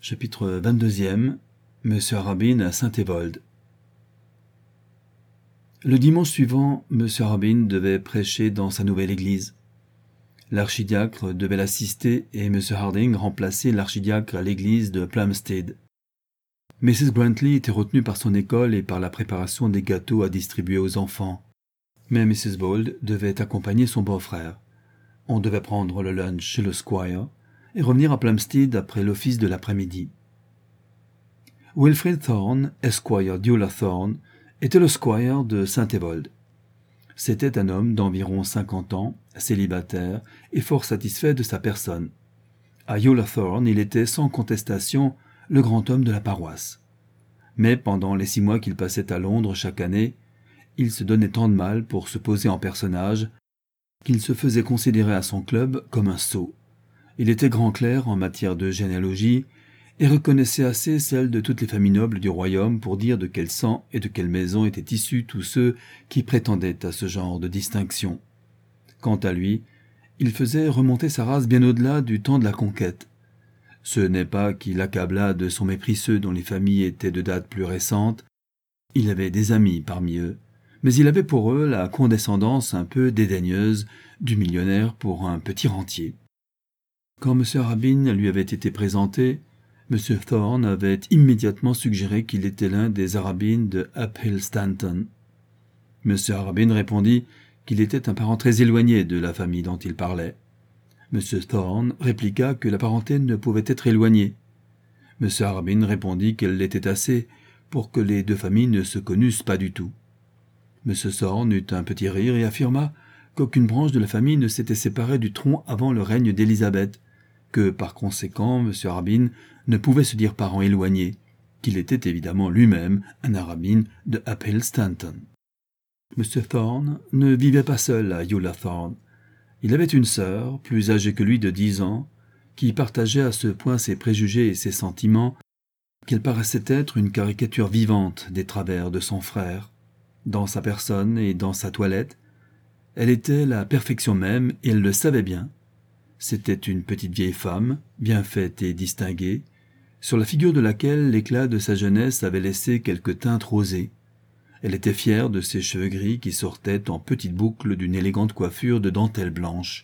Chapitre 22e. Monsieur Arabin à Saint-Évold. Le dimanche suivant, Monsieur Arabin devait prêcher dans sa nouvelle église. L'archidiacre devait l'assister et Monsieur Harding remplacer l'archidiacre à l'église de Plumstead. Mrs. Grantley était retenue par son école et par la préparation des gâteaux à distribuer aux enfants. Mais Mrs. Bold devait accompagner son beau-frère. On devait prendre le lunch chez le squire et revenir à Plumstead après l'office de l'après-midi. Wilfrid Thorne, Esquire d'Eula Thorne, était le squire de Saint-Évold. C'était un homme d'environ 50 ans, célibataire et fort satisfait de sa personne. À Eula Thorne, il était sans contestation le grand homme de la paroisse. Mais pendant les 6 mois qu'il passait à Londres chaque année, il se donnait tant de mal pour se poser en personnage qu'il se faisait considérer à son club comme un sot. Il était grand clerc en matière de généalogie et reconnaissait assez celle de toutes les familles nobles du royaume pour dire de quel sang et de quelle maison étaient issus tous ceux qui prétendaient à ce genre de distinction. Quant à lui, il faisait remonter sa race bien au-delà du temps de la conquête. Ce n'est pas qu'il accablât de son mépris ceux dont les familles étaient de date plus récente. Il avait des amis parmi eux, mais il avait pour eux la condescendance un peu dédaigneuse du millionnaire pour un petit rentier. Quand M. Arabin lui avait été présenté, M. Thorne avait immédiatement suggéré qu'il était l'un des Arabin de Uphill Stanton. M. Arabin répondit qu'il était un parent très éloigné de la famille dont il parlait. M. Thorne répliqua que la parenté ne pouvait être éloignée. M. Arabin répondit qu'elle l'était assez pour que les deux familles ne se connussent pas du tout. M. Thorne eut un petit rire et affirma qu'aucune branche de la famille ne s'était séparée du tronc avant le règne d'Élisabeth, que par conséquent M. Arabin ne pouvait se dire parent éloigné, qu'il était évidemment lui-même un Arabin de Uphill Stanton. M. Thorne ne vivait pas seul à Eula Thorne. Il avait une sœur, plus âgée que lui de 10 ans, qui partageait à ce point ses préjugés et ses sentiments qu'elle paraissait être une caricature vivante des travers de son frère. Dans sa personne et dans sa toilette, elle était la perfection même et elle le savait bien. C'était une petite vieille femme, bien faite et distinguée, sur la figure de laquelle l'éclat de sa jeunesse avait laissé quelques teintes rosées. Elle était fière de ses cheveux gris qui sortaient en petites boucles d'une élégante coiffure de dentelle blanche.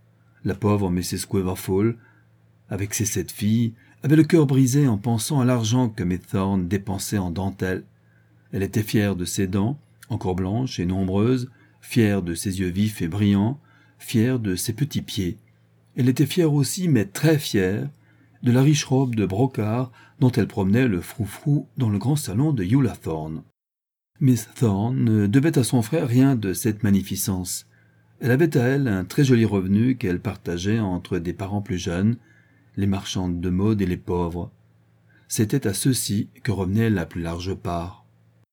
La pauvre Mrs. Quiverful, avec ses 7 filles, avait le cœur brisé en pensant à l'argent que Miss Thorne dépensait en dentelle. Elle était fière de ses dents, encore blanches et nombreuses, fière de ses yeux vifs et brillants, fière de ses petits pieds. Elle était fière aussi, mais très fière, de la riche robe de brocart dont elle promenait le froufrou dans le grand salon de Eula Thorne. Miss Thorne ne devait à son frère rien de cette magnificence. Elle avait à elle un très joli revenu qu'elle partageait entre des parents plus jeunes, les marchandes de mode et les pauvres. C'était à ceux-ci que revenait la plus large part.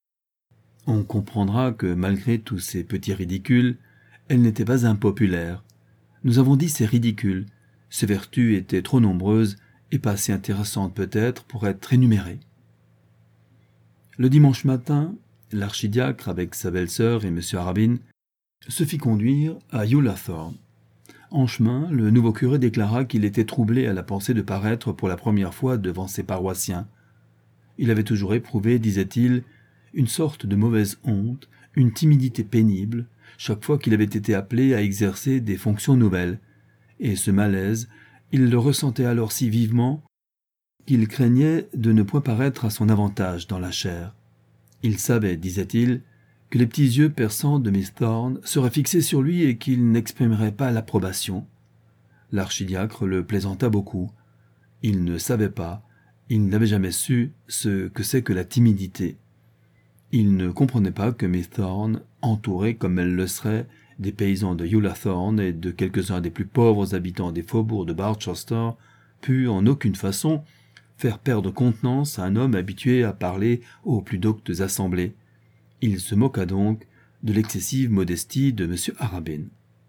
On comprendra que malgré tous ces petits ridicules, elle n'était pas impopulaire. Nous avons dit ces ridicules. Ses vertus étaient trop nombreuses et pas assez intéressantes peut-être pour être énumérées. Le dimanche matin, l'archidiacre avec sa belle-sœur et M. Arabin se fit conduire à Eula Thorne. En chemin, le nouveau curé déclara qu'il était troublé à la pensée de paraître pour la première fois devant ses paroissiens. Il avait toujours éprouvé, disait-il, une sorte de mauvaise honte, une timidité pénible, chaque fois qu'il avait été appelé à exercer des fonctions nouvelles, et ce malaise, il le ressentait alors si vivement qu'il craignait de ne point paraître à son avantage dans la chair. Il savait, disait-il, que les petits yeux perçants de Miss Thorne seraient fixés sur lui et qu'il n'exprimerait pas l'approbation. L'archidiacre le plaisanta beaucoup. Il ne savait pas, il n'avait jamais su ce que c'est que la timidité. Il ne comprenait pas que Miss Thorne, entourée comme elle le serait des paysans de Eula Thorne et de quelques-uns des plus pauvres habitants des faubourgs de Barchester, pût en aucune façon faire perdre contenance à un homme habitué à parler aux plus doctes assemblées. Il se moqua donc de l'excessive modestie de M. Arabin.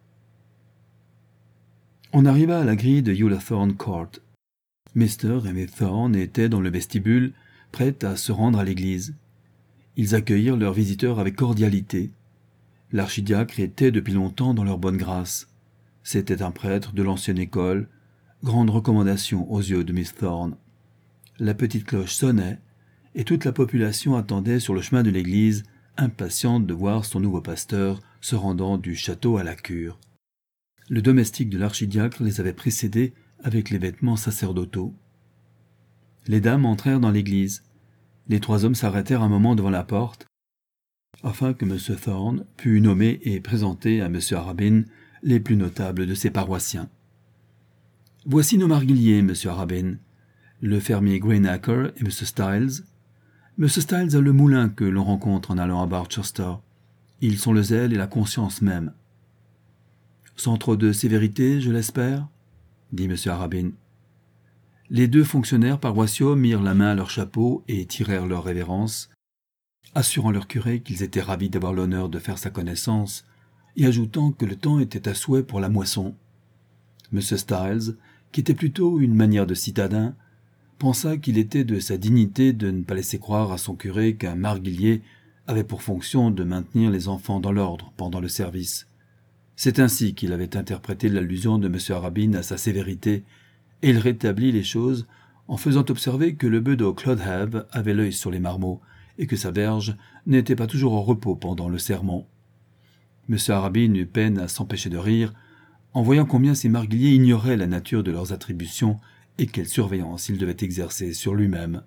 On arriva à la grille de Eula Thorne Court. Mr. et Miss Thorne étaient dans le vestibule, prêts à se rendre à l'église. Ils accueillirent leurs visiteurs avec cordialité. L'archidiacre était depuis longtemps dans leur bonne grâce. C'était un prêtre de l'ancienne école, grande recommandation aux yeux de Miss Thorne. La petite cloche sonnait, et toute la population attendait sur le chemin de l'église, impatiente de voir son nouveau pasteur se rendant du château à la cure. Le domestique de l'archidiacre les avait précédés avec les vêtements sacerdotaux. Les dames entrèrent dans l'église. Les 3 hommes s'arrêtèrent un moment devant la porte, afin que M. Thorne pût nommer et présenter à M. Arabin les plus notables de ses paroissiens. « Voici nos marguilliers, M. Arabin, le fermier Greenacre et M. Styles. M. Styles a le moulin que l'on rencontre en allant à Barchester. Ils sont le zèle et la conscience même. »« Sans trop de sévérité, je l'espère » dit M. Arabin. Les 2 fonctionnaires paroissiaux mirent la main à leur chapeau et tirèrent leur révérence, assurant leur curé qu'ils étaient ravis d'avoir l'honneur de faire sa connaissance, et ajoutant que le temps était à souhait pour la moisson. M. Styles, qui était plutôt une manière de citadin, pensa qu'il était de sa dignité de ne pas laisser croire à son curé qu'un marguillier avait pour fonction de maintenir les enfants dans l'ordre pendant le service. C'est ainsi qu'il avait interprété l'allusion de M. Arabin à sa sévérité, et il rétablit les choses en faisant observer que le bedeau Clodhave avait l'œil sur les marmots, et que sa verge n'était pas toujours au repos pendant le sermon. M. Arabin eut peine à s'empêcher de rire, en voyant combien ces marguilliers ignoraient la nature de leurs attributions et quelle surveillance il devait exercer sur lui-même.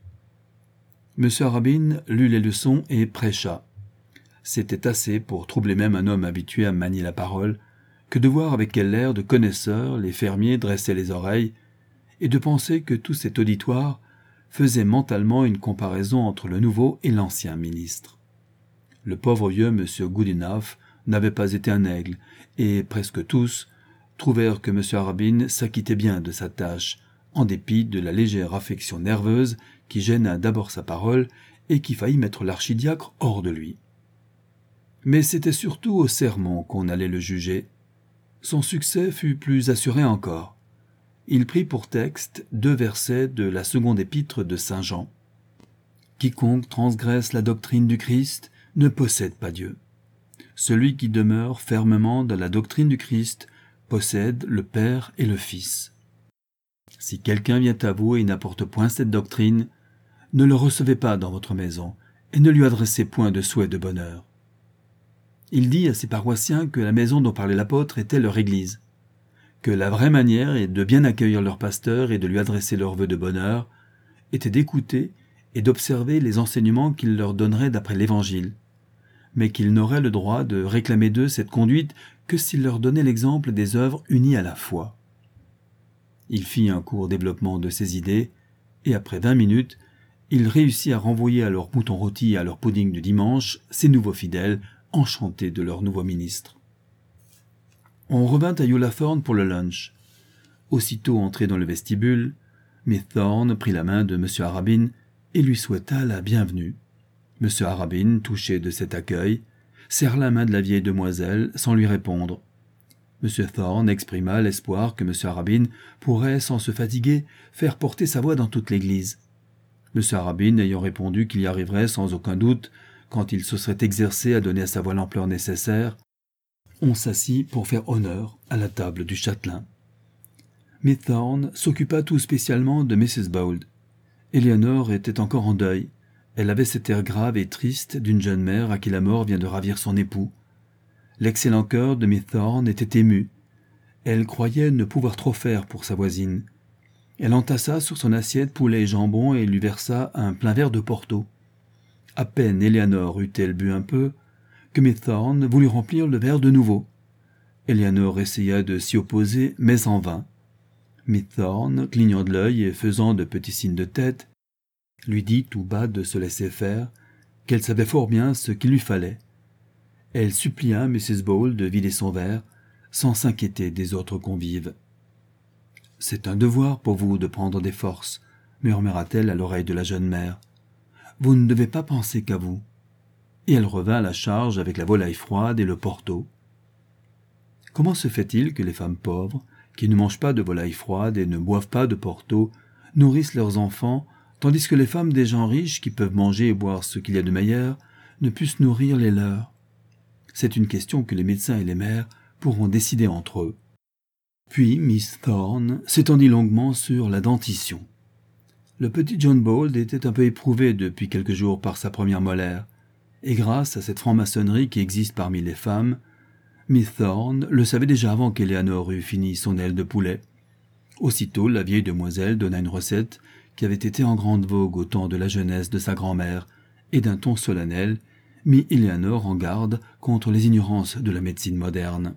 M. Arabin lut les leçons et prêcha. C'était assez pour troubler même un homme habitué à manier la parole, que de voir avec quel air de connaisseur les fermiers dressaient les oreilles, et de penser que tout cet auditoire faisait mentalement une comparaison entre le nouveau et l'ancien ministre. Le pauvre vieux M. Goodenough n'avait pas été un aigle, et presque tous trouvèrent que M. Arabin s'acquittait bien de sa tâche, en dépit de la légère affection nerveuse qui gêna d'abord sa parole et qui faillit mettre l'archidiacre hors de lui. Mais c'était surtout au sermon qu'on allait le juger. Son succès fut plus assuré encore. Il prit pour texte 2 versets de la 2e épître de Saint Jean. « Quiconque transgresse la doctrine du Christ ne possède pas Dieu. Celui qui demeure fermement dans la doctrine du Christ possède le Père et le Fils. Si quelqu'un vient à vous et n'apporte point cette doctrine, ne le recevez pas dans votre maison et ne lui adressez point de souhait de bonheur. » Il dit à ses paroissiens que la maison dont parlait l'apôtre était leur église, que la vraie manière est de bien accueillir leur pasteur et de lui adresser leurs vœux de bonheur, était d'écouter et d'observer les enseignements qu'il leur donnerait d'après l'Évangile, mais qu'ils n'auraient le droit de réclamer d'eux cette conduite que s'il leur donnait l'exemple des œuvres unies à la foi. Il fit un court développement de ses idées, et après 20 minutes, il réussit à renvoyer à leur mouton rôti et à leur pudding du dimanche ses nouveaux fidèles, enchantés de leur nouveau ministre. On revint à Ullathorne pour le lunch. Aussitôt entré dans le vestibule, Miss Thorne prit la main de M. Arabin et lui souhaita la bienvenue. M. Arabin, touché de cet accueil, serra la main de la vieille demoiselle sans lui répondre. M. Thorne exprima l'espoir que M. Arabin pourrait, sans se fatiguer, faire porter sa voix dans toute l'église. M. Arabin ayant répondu qu'il y arriverait sans aucun doute quand il se serait exercé à donner à sa voix l'ampleur nécessaire, on s'assit pour faire honneur à la table du châtelain. Miss Thorne s'occupa tout spécialement de Mrs. Bold. Éléanore était encore en deuil. Elle avait cet air grave et triste d'une jeune mère à qui la mort vient de ravir son époux. L'excellent cœur de Miss Thorne était ému. Elle croyait ne pouvoir trop faire pour sa voisine. Elle entassa sur son assiette poulet et jambon et lui versa un plein verre de Porto. À peine Éléanore eut-elle bu un peu, que Miss Thorne voulut remplir le verre de nouveau. Éléanore essaya de s'y opposer, mais en vain. Miss Thorne, clignant de l'œil et faisant de petits signes de tête, lui dit tout bas de se laisser faire, qu'elle savait fort bien ce qu'il lui fallait. Elle supplia Mrs. Bold de vider son verre, sans s'inquiéter des autres convives. « C'est un devoir pour vous de prendre des forces, » murmura-t-elle à l'oreille de la jeune mère. « Vous ne devez pas penser qu'à vous. » Et elle revint à la charge avec la volaille froide et le Porto. Comment se fait-il que les femmes pauvres, qui ne mangent pas de volaille froide et ne boivent pas de Porto, nourrissent leurs enfants, tandis que les femmes des gens riches, qui peuvent manger et boire ce qu'il y a de meilleur, ne puissent nourrir les leurs? C'est une question que les médecins et les mères pourront décider entre eux. Puis Miss Thorne s'étendit longuement sur la dentition. Le petit John Bold était un peu éprouvé depuis quelques jours par sa première molaire, et grâce à cette franc-maçonnerie qui existe parmi les femmes, Miss Thorne le savait déjà avant qu'Eleanor eût fini son aile de poulet. Aussitôt, la vieille demoiselle donna une recette qui avait été en grande vogue au temps de la jeunesse de sa grand-mère, et d'un ton solennel, mit Eleanor en garde contre les ignorances de la médecine moderne.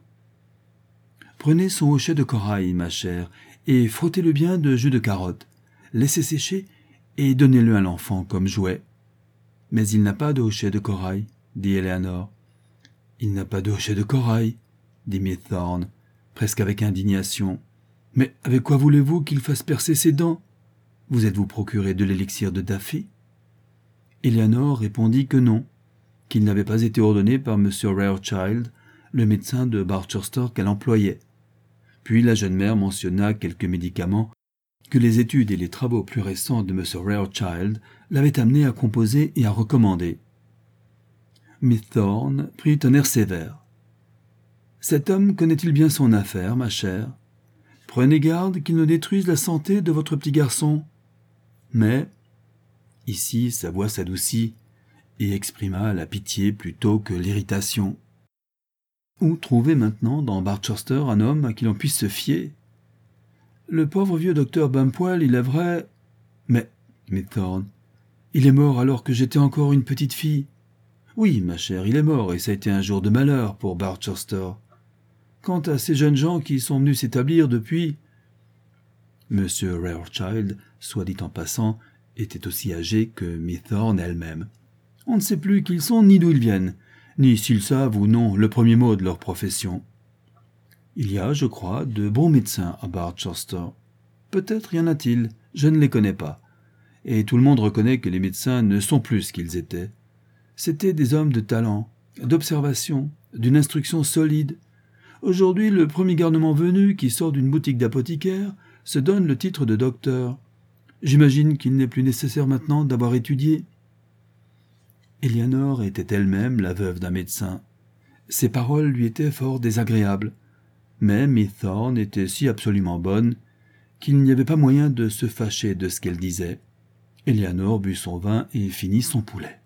« Prenez son hochet de corail, ma chère, et frottez-le bien de jus de carotte. Laissez sécher et donnez-le à l'enfant comme jouet. »« Mais il n'a pas de hochet de corail, » dit Eleanor. « Il n'a pas de hochet de corail, » dit Miss Thorne, presque avec indignation. « Mais avec quoi voulez-vous qu'il fasse percer ses dents? Vous êtes-vous procuré de l'élixir de Daffy ?» Eleanor répondit que non, qu'il n'avait pas été ordonné par M. Rarechild, le médecin de Barchester qu'elle employait. Puis la jeune mère mentionna quelques médicaments que les études et les travaux plus récents de M. Rarechild l'avaient amené à composer et à recommander. Miss Thorne prit un air sévère. « Cet homme connaît-il bien son affaire, ma chère? Prenez garde qu'il ne détruise la santé de votre petit garçon. » Mais, ici sa voix s'adoucit et exprima la pitié plutôt que l'irritation. Où trouver maintenant dans Barchester un homme à qui l'on puisse se fier? Le pauvre vieux docteur Bumpwell, il est vrai... Mais, Miss Thorne, il est mort alors que j'étais encore une petite fille. Oui, ma chère, il est mort, et ça a été un jour de malheur pour Barchester. Quant à ces jeunes gens qui sont venus s'établir depuis... Monsieur Rarechild, soit dit en passant, était aussi âgé que Miss Thorne elle-même. On ne sait plus qui ils sont ni d'où ils viennent, ni s'ils savent ou non le premier mot de leur profession. Il y a, je crois, de bons médecins à Barchester. Peut-être y en a-t-il, je ne les connais pas. Et tout le monde reconnaît que les médecins ne sont plus ce qu'ils étaient. C'étaient des hommes de talent, d'observation, d'une instruction solide. Aujourd'hui, le premier garnement venu, qui sort d'une boutique d'apothicaire, se donne le titre de docteur. J'imagine qu'il n'est plus nécessaire maintenant d'avoir étudié. Eleanor était elle-même la veuve d'un médecin. Ses paroles lui étaient fort désagréables, mais Miss Thorne était si absolument bonne qu'il n'y avait pas moyen de se fâcher de ce qu'elle disait. Eleanor but son vin et finit son poulet.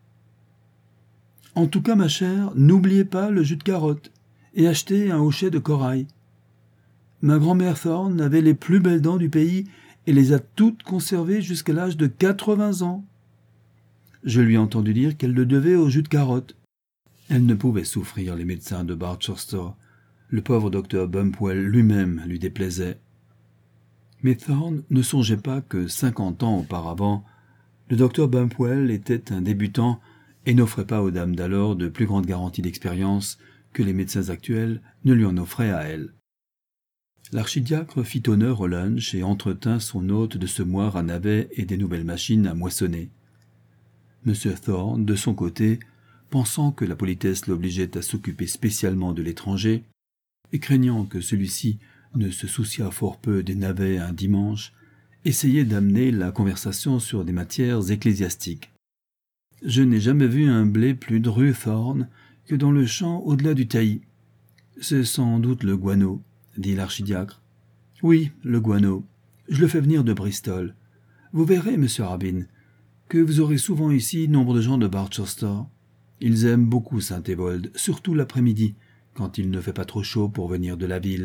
« En tout cas, ma chère, n'oubliez pas le jus de carotte et achetez un hochet de corail. Ma grand-mère Thorne avait les plus belles dents du pays et les a toutes conservées jusqu'à l'âge de 80 ans. Je lui ai entendu dire qu'elle le devait au jus de carotte. » Elle ne pouvait souffrir les médecins de Barchester. Le pauvre docteur Bumpwell lui-même lui déplaisait. Mais Thorne ne songeait pas que 50 ans auparavant, le docteur Bumpwell était un débutant et n'offrait pas aux dames d'alors de plus grandes garanties d'expérience que les médecins actuels ne lui en offraient à elle. L'archidiacre fit honneur au lunch et entretint son hôte de se moire à navet et des nouvelles machines à moissonner. M. Thorne, de son côté, pensant que la politesse l'obligeait à s'occuper spécialement de l'étranger, et craignant que celui-ci ne se souciât fort peu des navets un dimanche, essayait d'amener la conversation sur des matières ecclésiastiques. « Je n'ai jamais vu un blé plus dru, Thorne, que dans le champ au-delà du taillis. C'est sans doute le guano, » dit l'archidiacre. « Oui, le guano. Je le fais venir de Bristol. Vous verrez, monsieur Rabin, que vous aurez souvent ici nombre de gens de Barchester. Ils aiment beaucoup Saint-Évold, surtout l'après-midi, quand il ne fait pas trop chaud pour venir de la ville. »«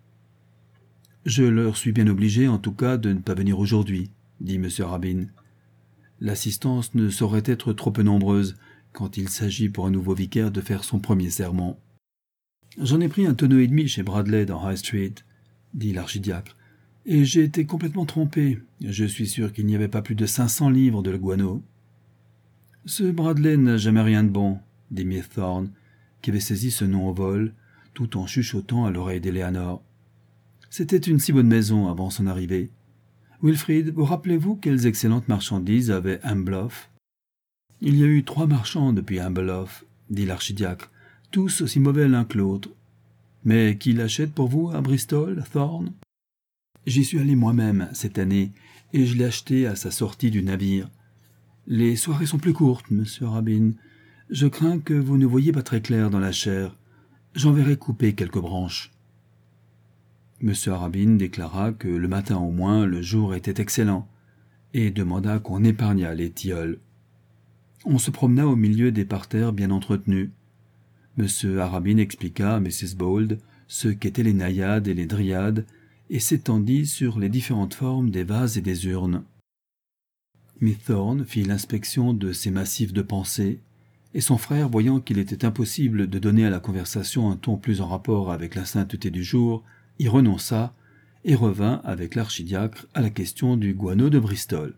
Je leur suis bien obligé, en tout cas, de ne pas venir aujourd'hui, » dit M. Rabin. « L'assistance ne saurait être trop peu nombreuse quand il s'agit pour un nouveau vicaire de faire son premier sermon. »« J'en ai pris un tonneau et demi chez Bradley dans High Street, » dit l'archidiacre, « et j'ai été complètement trompé. Je suis sûr qu'il n'y avait pas plus de 500 livres de guano. »« Ce Bradley n'a jamais rien de bon, » dit Miss Thorne, qui avait saisi ce nom au vol, tout en chuchotant à l'oreille d'Eleanor. C'était une si bonne maison avant son arrivée. Wilfrid, vous rappelez-vous quelles excellentes marchandises avait Ambloff? Il y a eu 3 marchands depuis Ambloff, dit l'archidiacre, tous aussi mauvais l'un que l'autre. Mais qui l'achète pour vous à Bristol, Thorne? J'y suis allé moi-même cette année, et je l'ai acheté à sa sortie du navire. Les soirées sont plus courtes, monsieur Rabin. Je crains que vous ne voyiez pas très clair dans la chair. J'enverrai couper quelques branches. M. Rabin déclara que le matin au moins le jour était excellent, et demanda qu'on épargnât les tilleuls. On se promena au milieu des parterres bien entretenus. M. Arabine expliqua à Mrs. Bold ce qu'étaient les naïades et les dryades et s'étendit sur les différentes formes des vases et des urnes. Miss Thorne fit l'inspection de ces massifs de pensée, et son frère, voyant qu'il était impossible de donner à la conversation un ton plus en rapport avec la sainteté du jour, y renonça et revint avec l'archidiacre à la question du guano de Bristol.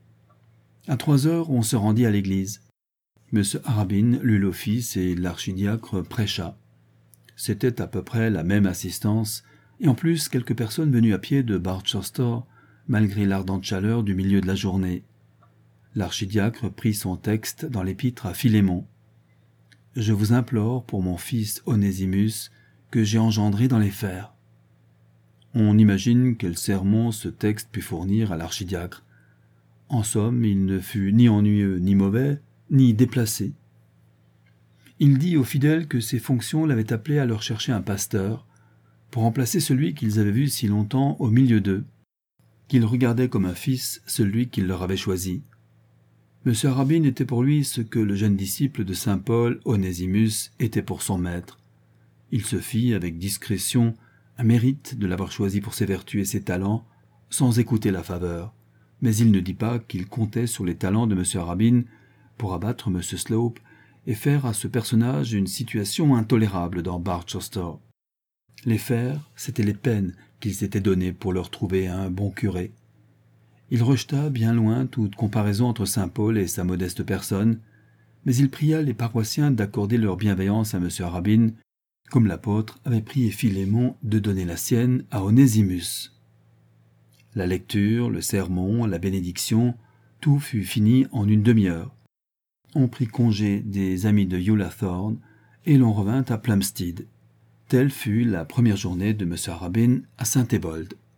À 3 heures, on se rendit à l'église. M. Arabine lut l'office et l'archidiacre prêcha. C'était à peu près la même assistance, et en plus quelques personnes venues à pied de Barchester, malgré l'ardente chaleur du milieu de la journée. L'archidiacre prit son texte dans l'épître à Philémon. « Je vous implore pour mon fils Onésimus, que j'ai engendré dans les fers. » On imagine quel sermon ce texte put fournir à l'archidiacre. En somme, il ne fut ni ennuyeux ni mauvais, ni déplacé. Il dit aux fidèles que ses fonctions l'avaient appelé à leur chercher un pasteur, pour remplacer celui qu'ils avaient vu si longtemps au milieu d'eux, qu'ils regardaient comme un fils celui qu'il leur avait choisi. M. Arabine était pour lui ce que le jeune disciple de saint Paul, Onésimus, était pour son maître. Il se fit, avec discrétion, un mérite de l'avoir choisi pour ses vertus et ses talents, sans écouter la faveur, mais il ne dit pas qu'il comptait sur les talents de M. Arabine pour abattre M. Slope et faire à ce personnage une situation intolérable dans Barchester. Les fers, c'étaient les peines qu'il s'était données pour leur trouver un bon curé. Il rejeta bien loin toute comparaison entre saint Paul et sa modeste personne, mais il pria les paroissiens d'accorder leur bienveillance à M. Arabine, comme l'apôtre avait prié Philémon de donner la sienne à Onésimus. La lecture, le sermon, la bénédiction, tout fut fini en une demi-heure. On prit congé des amis de Eula Thorne et l'on revint à Plumstead. Telle fut la première journée de M. Arabine à Saint-Ébold.